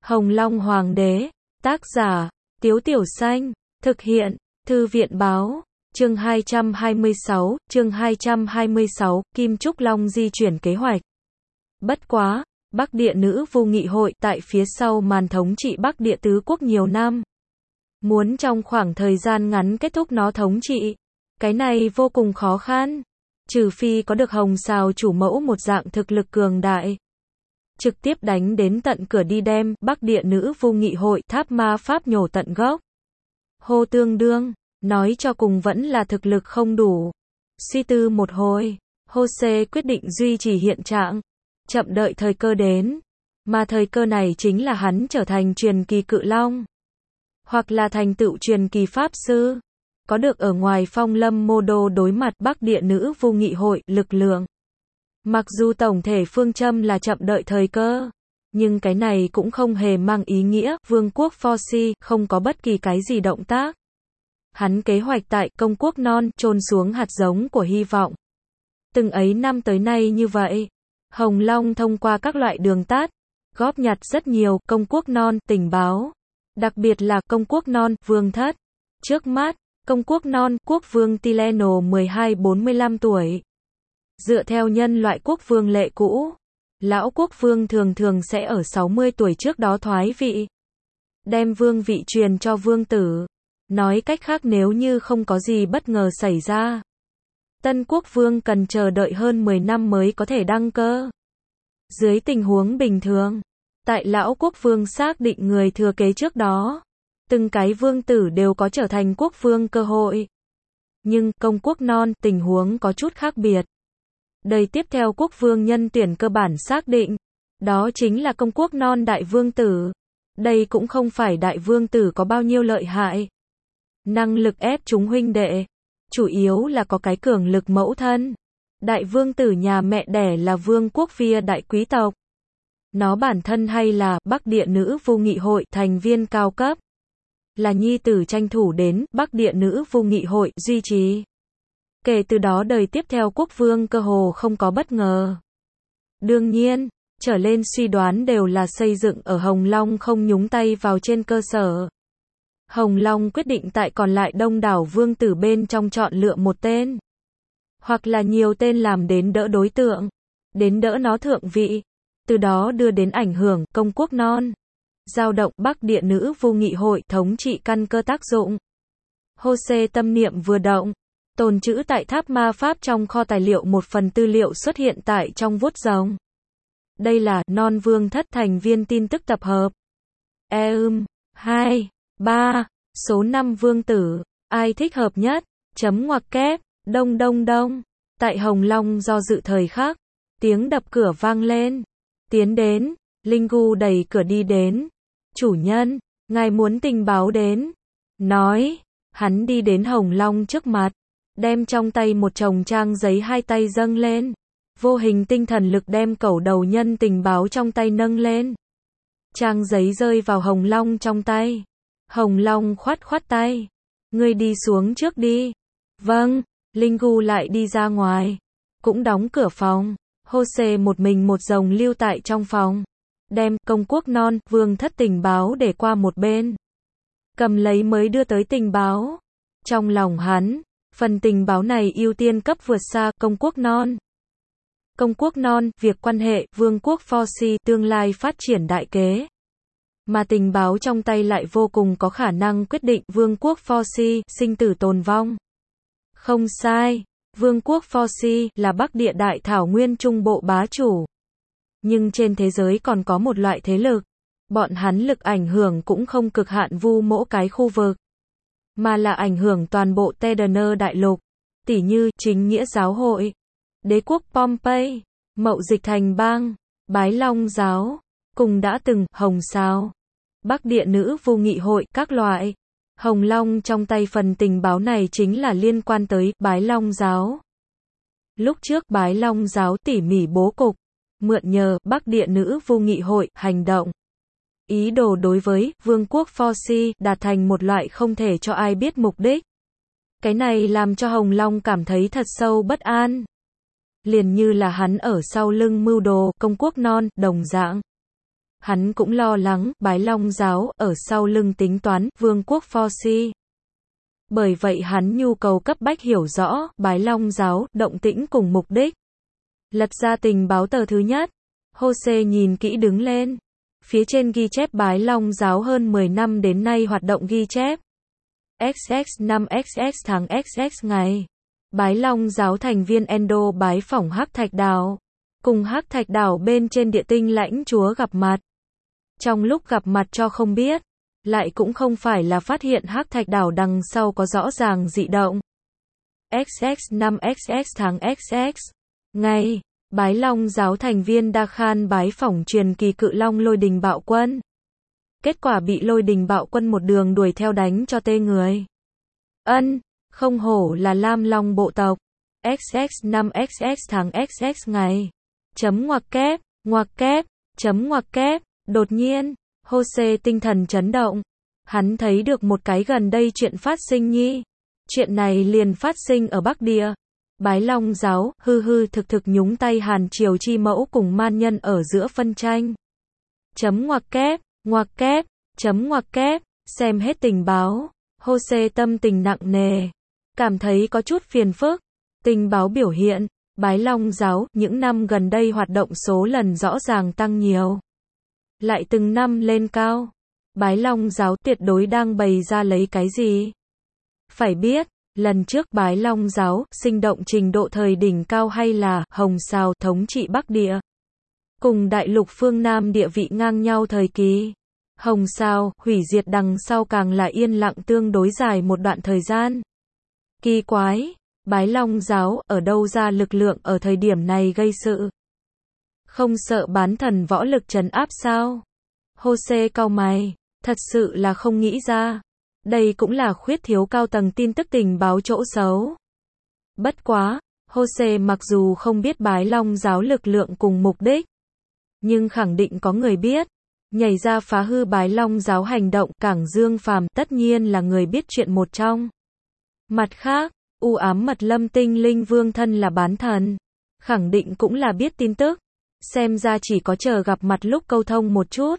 Hồng Long Hoàng đế, tác giả, Tiếu Tiểu Xanh, thực hiện, Thư viện báo, chương 226, Kim Trúc Long di chuyển kế hoạch. Bất quá, Bắc Địa Nữ Vu Nghị Hội tại phía sau màn thống trị Bắc Địa Tứ Quốc nhiều năm. Muốn trong khoảng thời gian ngắn kết thúc nó thống trị, cái này vô cùng khó khăn. Trừ phi có được Hồng Sào chủ mẫu một dạng thực lực cường đại. Trực tiếp đánh đến tận cửa đi đem Bắc Địa Nữ Vu Nghị Hội tháp ma pháp nhổ tận gốc. Hô tương đương, nói cho cùng vẫn là thực lực không đủ. Suy tư một hồi, Jose quyết định duy trì hiện trạng, chậm đợi thời cơ đến. Mà thời cơ này chính là hắn trở thành truyền kỳ cự long. Hoặc là thành tựu truyền kỳ pháp sư. Có được ở ngoài phong lâm mô đô đối mặt Bắc Địa Nữ Vu Nghị Hội lực lượng. Mặc dù tổng thể phương châm là chậm đợi thời cơ, nhưng cái này cũng không hề mang ý nghĩa Vương quốc Forci không có bất kỳ cái gì động tác. Hắn kế hoạch tại công quốc non chôn xuống hạt giống của hy vọng. Từng ấy năm tới nay như vậy, Hồng Long thông qua các loại đường tắt, góp nhặt rất nhiều công quốc non tình báo. Đặc biệt là công quốc non vương thất. Trước mắt, công quốc non quốc vương Tileno 12-45 tuổi. Dựa theo nhân loại quốc vương lệ cũ, lão quốc vương thường thường sẽ ở 60 tuổi trước đó thoái vị. Đem vương vị truyền cho vương tử. Nói cách khác nếu như không có gì bất ngờ xảy ra, tân quốc vương cần chờ đợi hơn 10 năm mới có thể đăng cơ. Dưới tình huống bình thường, tại lão quốc vương xác định người thừa kế trước đó, từng cái vương tử đều có trở thành quốc vương cơ hội. Nhưng công quốc non tình huống có chút khác biệt. Đời tiếp theo quốc vương nhân tuyển cơ bản xác định, đó chính là công quốc non đại vương tử. Đây cũng không phải đại vương tử có bao nhiêu lợi hại. Năng lực ép chúng huynh đệ, chủ yếu là có cái cường lực mẫu thân. Đại vương tử nhà mẹ đẻ là vương quốc Via đại quý tộc. Nó bản thân hay là Bắc Địa Nữ Vu Nghị Hội thành viên cao cấp. Là nhi tử tranh thủ đến Bắc Địa Nữ Vu Nghị Hội duy trì. Kể từ đó đời tiếp theo quốc vương cơ hồ không có bất ngờ. Đương nhiên, trở lên suy đoán đều là xây dựng ở Hồng Long không nhúng tay vào trên cơ sở. Hồng Long quyết định tại còn lại đông đảo vương tử bên trong chọn lựa một tên. Hoặc là nhiều tên làm đến đỡ đối tượng. Đến đỡ nó thượng vị. Từ đó đưa đến ảnh hưởng công quốc non. Dao động Bắc Địa Nữ Vu Nghị Hội thống trị căn cơ tác dụng. Jose tâm niệm vừa động. Tồn trữ tại tháp ma pháp trong kho tài liệu một phần tư liệu xuất hiện tại trong vuốt rồng. Đây là non vương thất thành viên tin tức tập hợp. 2, 3, số 5 vương tử, ai thích hợp nhất, chấm ngoặc kép, đông đông đông. Tại Hồng Long do dự thời khắc, tiếng đập cửa vang lên. Tiến đến, Lingu đẩy cửa đi đến. Chủ nhân, ngài muốn tình báo đến. Nói, hắn đi đến Hồng Long trước mặt. Đem trong tay một chồng trang giấy hai tay dâng lên. Vô hình tinh thần lực đem cẩu đầu nhân tình báo trong tay nâng lên. Trang giấy rơi vào Hồng Long trong tay. Hồng Long khoát khoát tay. Ngươi đi xuống trước đi. Vâng, Lingu lại đi ra ngoài. Cũng đóng cửa phòng. Jose một mình một rồng lưu tại trong phòng. Đem công quốc non vương thất tình báo để qua một bên. Cầm lấy mới đưa tới tình báo. Trong lòng hắn, phần tình báo này ưu tiên cấp vượt xa công quốc non. Công quốc non, việc quan hệ vương quốc Forci tương lai phát triển đại kế. Mà tình báo trong tay lại vô cùng có khả năng quyết định vương quốc Forci sinh tử tồn vong. Không sai, vương quốc Forci là Bắc Địa đại thảo nguyên trung bộ bá chủ. Nhưng trên thế giới còn có một loại thế lực. Bọn hắn lực ảnh hưởng cũng không cực hạn vu mỗi cái khu vực. Mà là ảnh hưởng toàn bộ Tedaner đại lục. Tỉ như chính nghĩa giáo hội, đế quốc Pompey, mậu dịch thành bang, Bái Long giáo, cùng đã từng Hồng Sào, Bắc Địa Nữ Vu Nghị Hội các loại. Hồng Long trong tay phần tình báo này chính là liên quan tới Bái Long giáo. Lúc trước Bái Long giáo tỉ mỉ bố cục, mượn nhờ Bắc Địa Nữ Vu Nghị Hội hành động. Ý đồ đối với vương quốc Forci đạt thành một loại không thể cho ai biết mục đích. Cái này làm cho Hồng Long cảm thấy thật sâu bất an. Liền như là hắn ở sau lưng mưu đồ công quốc non, đồng dạng. Hắn cũng lo lắng, Bái Long giáo, ở sau lưng tính toán, vương quốc Forci. Bởi vậy hắn nhu cầu cấp bách hiểu rõ, Bái Long giáo, động tĩnh cùng mục đích. Lật ra tình báo tờ thứ nhất. Jose nhìn kỹ đứng lên. Phía trên ghi chép Bái Long giáo hơn 10 năm đến nay hoạt động ghi chép. XX năm XX tháng XX ngày. Bái Long giáo thành viên Endo bái phỏng Hắc Thạch Đảo. Cùng Hắc Thạch Đảo bên trên địa tinh lãnh chúa gặp mặt. Trong lúc gặp mặt cho không biết, lại cũng không phải là phát hiện Hắc Thạch Đảo đằng sau có rõ ràng dị động. XX năm XX tháng XX ngày. Bái Long giáo thành viên Đa Khan bái phỏng truyền kỳ cự long lôi đình bạo quân. Kết quả bị lôi đình bạo quân một đường đuổi theo đánh cho tê người. Không hổ là Lam Long bộ tộc. XX năm XX tháng XX ngày. Ngoặc kép. Đột nhiên, Jose tinh thần chấn động. Hắn thấy được một cái gần đây chuyện phát sinh nhi. Chuyện này liền phát sinh ở Bắc Địa. Bái Long giáo, hư thực nhúng tay Hàn Triều chi mẫu cùng man nhân ở giữa phân tranh. Ngoặc kép, xem hết tình báo. Jose tâm tình nặng nề. Cảm thấy có chút phiền phức. Tình báo biểu hiện, Bái Long giáo, những năm gần đây hoạt động số lần rõ ràng tăng nhiều. Lại từng năm lên cao. Bái Long giáo tuyệt đối đang bày ra lấy cái gì? Phải biết, lần trước Bái Long giáo, sinh động trình độ thời đỉnh cao hay là Hồng Sào thống trị Bắc Địa. Cùng đại lục phương Nam địa vị ngang nhau thời kỳ. Hồng Sào, hủy diệt đằng sau càng là yên lặng tương đối dài một đoạn thời gian. Kỳ quái, Bái Long giáo, ở đâu ra lực lượng ở thời điểm này gây sự? Không sợ bán thần võ lực trấn áp sao? Jose cau mày, thật sự là không nghĩ ra. Đây cũng là khuyết thiếu cao tầng tin tức tình báo chỗ xấu. Bất quá, Jose mặc dù không biết Bái Long giáo lực lượng cùng mục đích, nhưng khẳng định có người biết. Nhảy ra phá hư Bái Long giáo hành động, Cảng Dương Phàm tất nhiên là người biết chuyện một trong. Mặt khác, u ám mật lâm tinh linh vương thân là bán thần, khẳng định cũng là biết tin tức. Xem ra chỉ có chờ gặp mặt lúc câu thông một chút.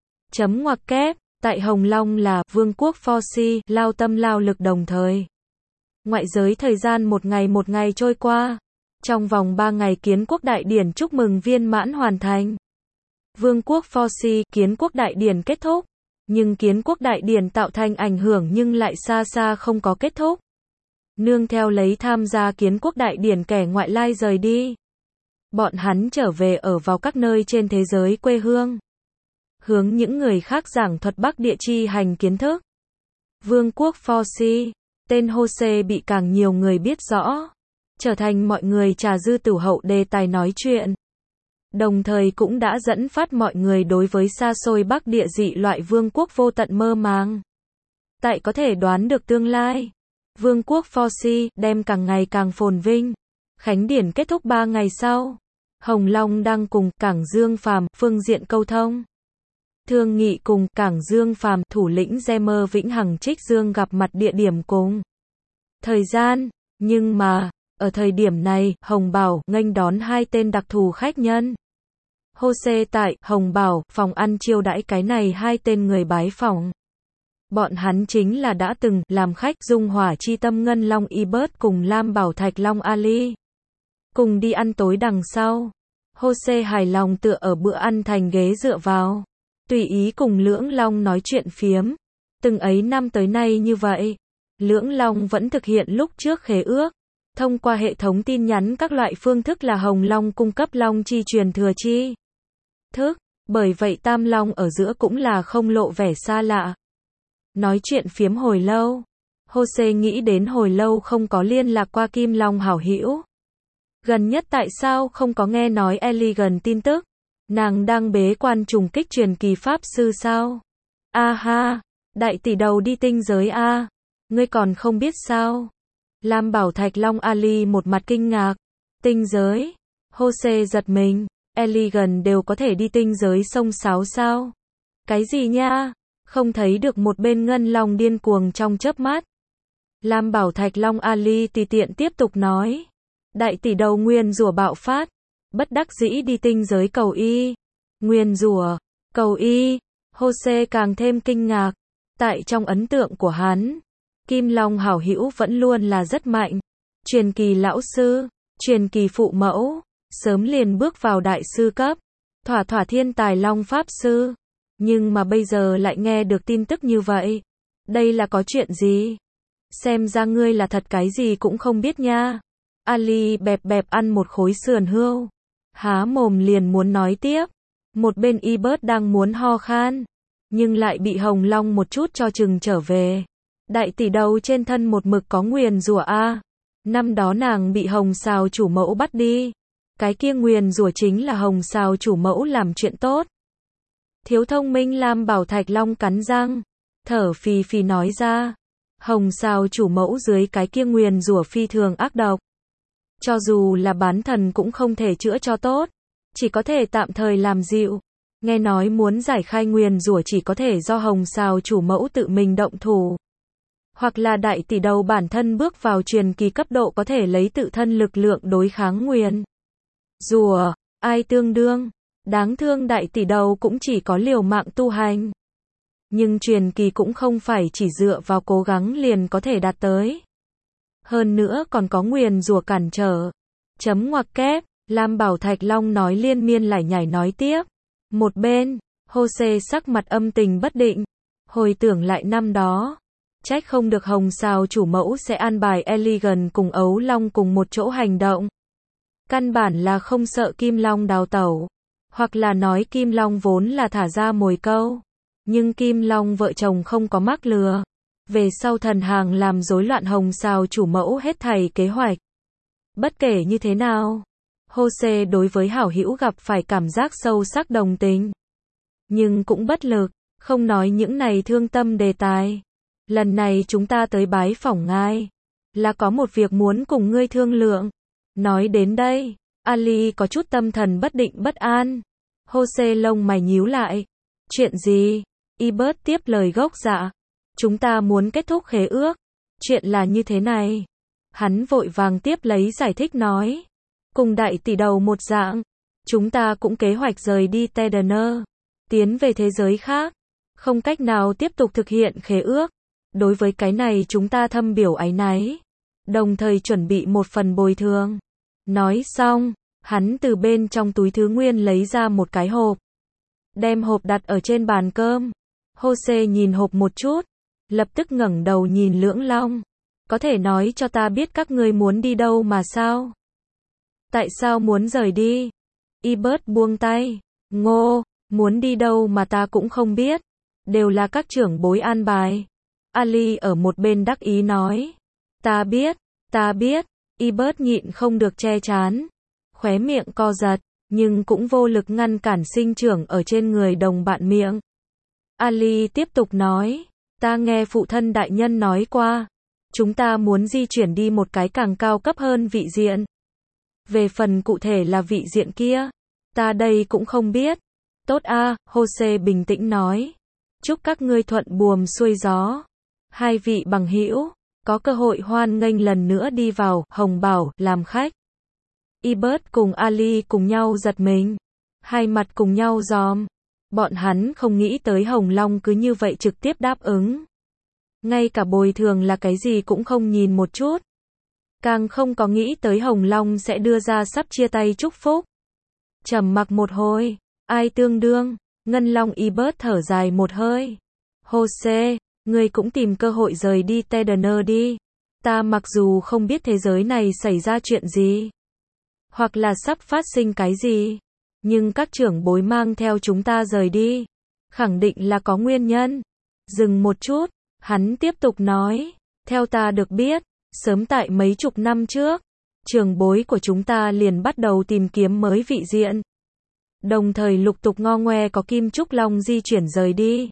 Ngoặc kép, tại Hồng Long là vương quốc Forci, lao tâm lao lực đồng thời. Ngoại giới thời gian một ngày trôi qua. Trong vòng 3 ngày kiến quốc đại điển chúc mừng viên mãn hoàn thành. Vương quốc Forci, kiến quốc đại điển kết thúc. Nhưng kiến quốc đại điển tạo thành ảnh hưởng nhưng lại xa xa không có kết thúc. Nương theo lấy tham gia kiến quốc đại điển kẻ ngoại lai rời đi. Bọn hắn trở về ở vào các nơi trên thế giới quê hương. Hướng những người khác giảng thuật Bắc Địa chi hành kiến thức. Vương quốc Forci, tên Jose bị càng nhiều người biết rõ. Trở thành mọi người trà dư tửu hậu đề tài nói chuyện. Đồng thời cũng đã dẫn phát mọi người đối với xa xôi Bắc Địa dị loại vương quốc vô tận mơ màng. Tại có thể đoán được tương lai. Vương quốc Forci đem càng ngày càng phồn vinh. Khánh điển kết thúc 3 ngày sau. Hồng Long đang cùng Cảng Dương Phàm phương diện câu thông. Thương nghị cùng Cảng Dương Phàm thủ lĩnh Gemer Vĩnh Hằng Trích Dương gặp mặt địa điểm cùng thời gian, nhưng mà ở thời điểm này, Hồng Bảo nghênh đón 2 tên đặc thù khách nhân. Jose tại Hồng Bảo phòng ăn chiêu đãi cái này 2 tên người bái phỏng. Bọn hắn chính là đã từng làm khách Dung Hỏa Chi Tâm Ngân Long Ibert cùng Lam Bảo Thạch Long Ali. Cùng đi ăn tối đằng sau. Jose hài lòng tựa ở bữa ăn thành ghế dựa vào. Tùy ý cùng Lưỡng Long nói chuyện phiếm. Từng ấy năm tới nay như vậy. Lưỡng Long vẫn thực hiện lúc trước khế ước. Thông qua hệ thống tin nhắn các loại phương thức là Hồng Long cung cấp Long chi truyền thừa chi thức. Bởi vậy Tam Long ở giữa cũng là không lộ vẻ xa lạ. Nói chuyện phiếm hồi lâu. Jose nghĩ đến hồi lâu không có liên lạc qua Kim Long hảo hữu. Gần nhất tại sao không có nghe nói Elegant tin tức? Nàng đang bế quan trùng kích truyền kỳ pháp sư sao? Ha, đại tỷ đầu đi tinh giới a. Ngươi còn không biết sao? Lam Bảo Thạch Long Ali một mặt kinh ngạc. Tinh giới? Jose giật mình. Elegant đều có thể đi tinh giới sông sáo sao? Cái gì nha? Không thấy được một bên ngân long điên cuồng trong chớp mắt. Lam Bảo Thạch Long Ali tùy tiện tiếp tục nói. Đại tỷ đầu nguyên rủa bạo phát. Bất đắc dĩ đi tinh giới cầu y. Nguyên rủa. Cầu y, Jose càng thêm kinh ngạc. Tại trong ấn tượng của hắn, Kim Long hảo hữu vẫn luôn là rất mạnh. Truyền kỳ lão sư, truyền kỳ phụ mẫu, sớm liền bước vào đại sư cấp, thỏa thỏa thiên tài Long Pháp Sư. Nhưng mà bây giờ lại nghe được tin tức như vậy. Đây là có chuyện gì? Xem ra ngươi là thật cái gì cũng không biết nha. Ali bẹp bẹp ăn một khối sườn hươu, há mồm liền muốn nói tiếp. Một bên Ebert đang muốn ho khan, nhưng lại bị Hồng Long một chút cho chừng trở về. Đại tỷ đầu trên thân một mực có nguyền rủa a. Năm đó nàng bị Hồng Sào chủ mẫu bắt đi. Cái kia nguyền rủa chính là Hồng Sào chủ mẫu làm chuyện tốt. Thiếu thông minh Lam Bảo Thạch Long cắn răng, thở phì phì nói ra. Hồng Sào chủ mẫu dưới cái kia nguyền rủa phi thường ác độc. Cho dù là bán thần cũng không thể chữa cho tốt, chỉ có thể tạm thời làm dịu. Nghe nói muốn giải khai nguyền rủa chỉ có thể do Hồng Sào chủ mẫu tự mình động thủ. Hoặc là đại tỷ đầu bản thân bước vào truyền kỳ cấp độ có thể lấy tự thân lực lượng đối kháng nguyền rủa, ai tương đương. Đáng thương đại tỷ đầu cũng chỉ có liều mạng tu hành. Nhưng truyền kỳ cũng không phải chỉ dựa vào cố gắng liền có thể đạt tới. Hơn nữa còn có nguyền rủa cản trở. Chấm ngoặc kép, Lam Bảo Thạch Long nói liên miên lải nhải nói tiếp. Một bên, Jose sắc mặt âm tình bất định. Hồi tưởng lại năm đó. Trách không được Hồng Sào chủ mẫu sẽ an bài Elegant cùng Ấu Long cùng một chỗ hành động. Căn bản là không sợ Kim Long đào tẩu. Hoặc là nói Kim Long vốn là thả ra mồi câu. Nhưng Kim Long vợ chồng không có mắc lừa. Về sau thần hàng làm rối loạn Hồng Sào chủ mẫu hết thảy kế hoạch. Bất kể như thế nào, Jose đối với hảo hữu gặp phải cảm giác sâu sắc đồng tình. Nhưng cũng bất lực, không nói những này thương tâm đề tài. Lần này chúng ta tới bái phỏng ngài, là có một việc muốn cùng ngươi thương lượng. Nói đến đây, Ali có chút tâm thần bất định bất an. Jose lông mày nhíu lại. Chuyện gì? Ebert tiếp lời gốc dạ. Chúng ta muốn kết thúc khế ước. Chuyện là như thế này. Hắn vội vàng tiếp lấy giải thích nói. Cùng đại tỷ đầu một dạng. Chúng ta cũng kế hoạch rời đi Tedener. Tiến về thế giới khác. Không cách nào tiếp tục thực hiện khế ước. Đối với cái này chúng ta thâm biểu áy náy. Đồng thời chuẩn bị một phần bồi thường. Nói xong, hắn từ bên trong túi thứ nguyên lấy ra một cái hộp. Đem hộp đặt ở trên bàn cơm. Jose nhìn hộp một chút. Lập tức ngẩng đầu nhìn Lưỡng Long. Có thể nói cho ta biết các ngươi muốn đi đâu mà sao? Tại sao muốn rời đi? Ebert buông tay. Ngô, muốn đi đâu mà ta cũng không biết. Đều là các trưởng bối an bài. Ali ở một bên đắc ý nói. Ta biết. Ebert nhịn không được che chán. Khóe miệng co giật, nhưng cũng vô lực ngăn cản sinh trưởng ở trên người đồng bạn miệng. Ali tiếp tục nói. Ta nghe phụ thân đại nhân nói qua. Chúng ta muốn di chuyển đi một cái càng cao cấp hơn vị diện. Về phần cụ thể là vị diện kia, ta đây cũng không biết. Tốt a, Jose bình tĩnh nói. Chúc các ngươi thuận buồm xuôi gió. Hai vị bằng hữu, có cơ hội hoan nghênh lần nữa đi vào Hồng Bảo làm khách. Ebert cùng Ali cùng nhau giật mình. Hai mặt cùng nhau giòm. Bọn hắn không nghĩ tới Hồng Long cứ như vậy trực tiếp đáp ứng. Ngay cả bồi thường là cái gì cũng không nhìn một chút. Càng không có nghĩ tới Hồng Long sẽ đưa ra sắp chia tay chúc phúc. Trầm mặc một hồi, ai tương đương, Ngân Long Ebert thở dài một hơi. Jose, ngươi cũng tìm cơ hội rời đi Tedener đi. Ta mặc dù không biết thế giới này xảy ra chuyện gì, hoặc là sắp phát sinh cái gì, nhưng các trưởng bối mang theo chúng ta rời đi, khẳng định là có nguyên nhân. Dừng một chút, hắn tiếp tục nói, theo ta được biết, sớm tại mấy chục năm trước, trưởng bối của chúng ta liền bắt đầu tìm kiếm mới vị diện. Đồng thời lục tục ngo ngoe có Kim Trúc Long di chuyển rời đi.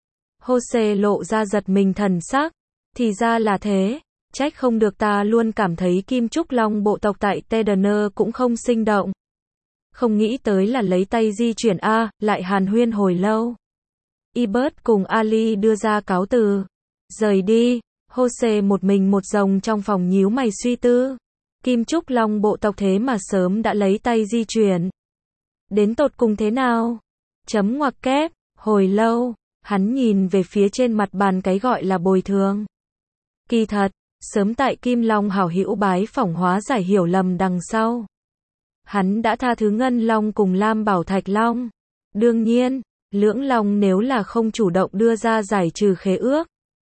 Jose lộ ra giật mình thần sắc. Thì ra là thế. Trách không được ta luôn cảm thấy Kim Trúc Long bộ tộc tại Tedener cũng không sinh động. Không nghĩ tới là lấy tay di chuyển a, lại hàn huyên hồi lâu. Ebert cùng Ali đưa ra cáo từ. Rời đi. Jose một mình một rồng trong phòng nhíu mày suy tư. Kim Trúc Long bộ tộc thế mà sớm đã lấy tay di chuyển. Đến tột cùng thế nào? Chấm ngoặc kép, hồi lâu, hắn nhìn về phía trên mặt bàn cái gọi là bồi thường. Kỳ thật, sớm tại Kim Long hảo hữu bái phỏng hóa giải hiểu lầm đằng sau. Hắn đã tha thứ Ngân Long cùng Lam Bảo Thạch Long. Đương nhiên, Lưỡng Long nếu là không chủ động đưa ra giải trừ khế ước,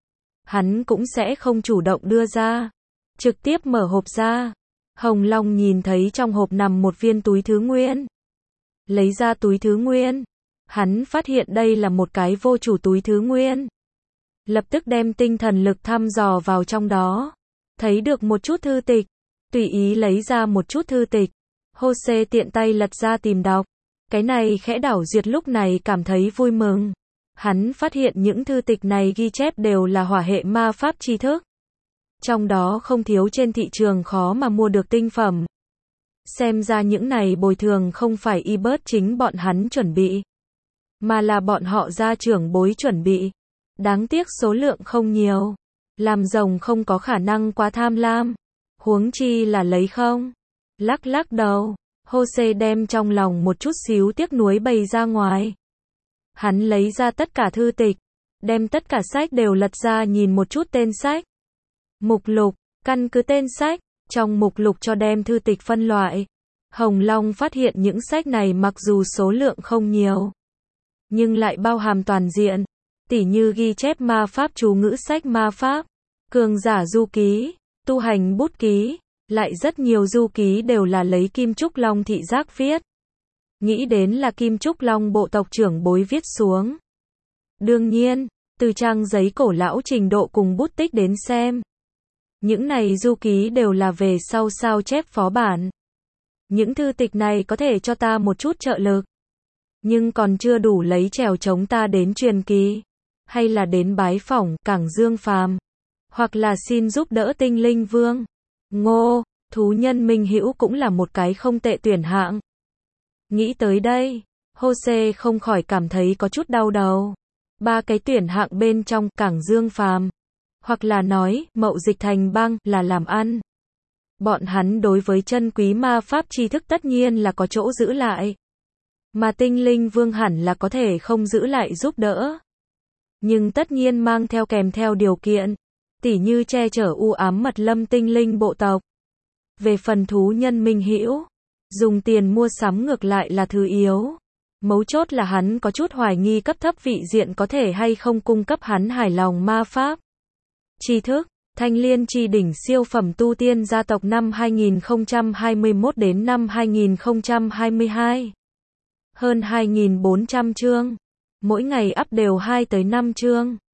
hắn cũng sẽ không chủ động đưa ra. Trực tiếp mở hộp ra. Hồng Long nhìn thấy trong hộp nằm một viên túi thứ nguyên. Lấy ra túi thứ nguyên. Hắn phát hiện đây là một cái vô chủ túi thứ nguyên. Lập tức đem tinh thần lực thăm dò vào trong đó. Thấy được một chút thư tịch. Tùy ý lấy ra một chút thư tịch. Jose tiện tay lật ra tìm đọc. Cái này khẽ đảo duyệt lúc này cảm thấy vui mừng. Hắn phát hiện những thư tịch này ghi chép đều là hỏa hệ ma pháp tri thức. Trong đó không thiếu trên thị trường khó mà mua được tinh phẩm. Xem ra những này bồi thường không phải Ebert chính bọn hắn chuẩn bị, mà là bọn họ gia trưởng bối chuẩn bị. Đáng tiếc số lượng không nhiều. Làm rồng không có khả năng quá tham lam. Huống chi là lấy không. Lắc lắc đầu. Jose đem trong lòng một chút xíu tiếc nuối bày ra ngoài. Hắn lấy ra tất cả thư tịch. Đem tất cả sách đều lật ra nhìn một chút tên sách. Mục lục, căn cứ tên sách. Trong mục lục cho đem thư tịch phân loại. Hồng Long phát hiện những sách này mặc dù số lượng không nhiều, nhưng lại bao hàm toàn diện. Tỉ như ghi chép ma pháp chú ngữ sách ma pháp, cường giả du ký, tu hành bút ký, lại rất nhiều du ký đều là lấy Kim Trúc Long thị giác viết. Nghĩ đến là Kim Trúc Long bộ tộc trưởng bối viết xuống. Đương nhiên, từ trang giấy cổ lão trình độ cùng bút tích đến xem, những này du ký đều là về sau sao chép phó bản. Những thư tịch này có thể cho ta một chút trợ lực, nhưng còn chưa đủ lấy trèo chống ta đến truyền kỳ, hay là đến bái phỏng Cảng Dương Phàm, hoặc là xin giúp đỡ Tinh Linh Vương. Ngô, thú nhân minh hữu cũng là một cái không tệ tuyển hạng. Nghĩ tới đây, Jose không khỏi cảm thấy có chút đau đầu. Ba cái tuyển hạng bên trong Cảng Dương Phàm, hoặc là nói mậu dịch thành băng là làm ăn. Bọn hắn đối với chân quý ma pháp tri thức tất nhiên là có chỗ giữ lại. Mà Tinh Linh Vương hẳn là có thể không giữ lại giúp đỡ. Nhưng tất nhiên mang theo kèm theo điều kiện, tỉ như che chở u ám mật lâm tinh linh bộ tộc. Về phần thú nhân minh hữu, dùng tiền mua sắm ngược lại là thứ yếu. Mấu chốt là hắn có chút hoài nghi cấp thấp vị diện có thể hay không cung cấp hắn hài lòng ma pháp tri thức. Thanh Liên Chi đỉnh siêu phẩm tu tiên gia tộc năm 2021 đến năm 2022. Hơn 2.400 chương. Mỗi ngày up đều 2 tới 5 chương.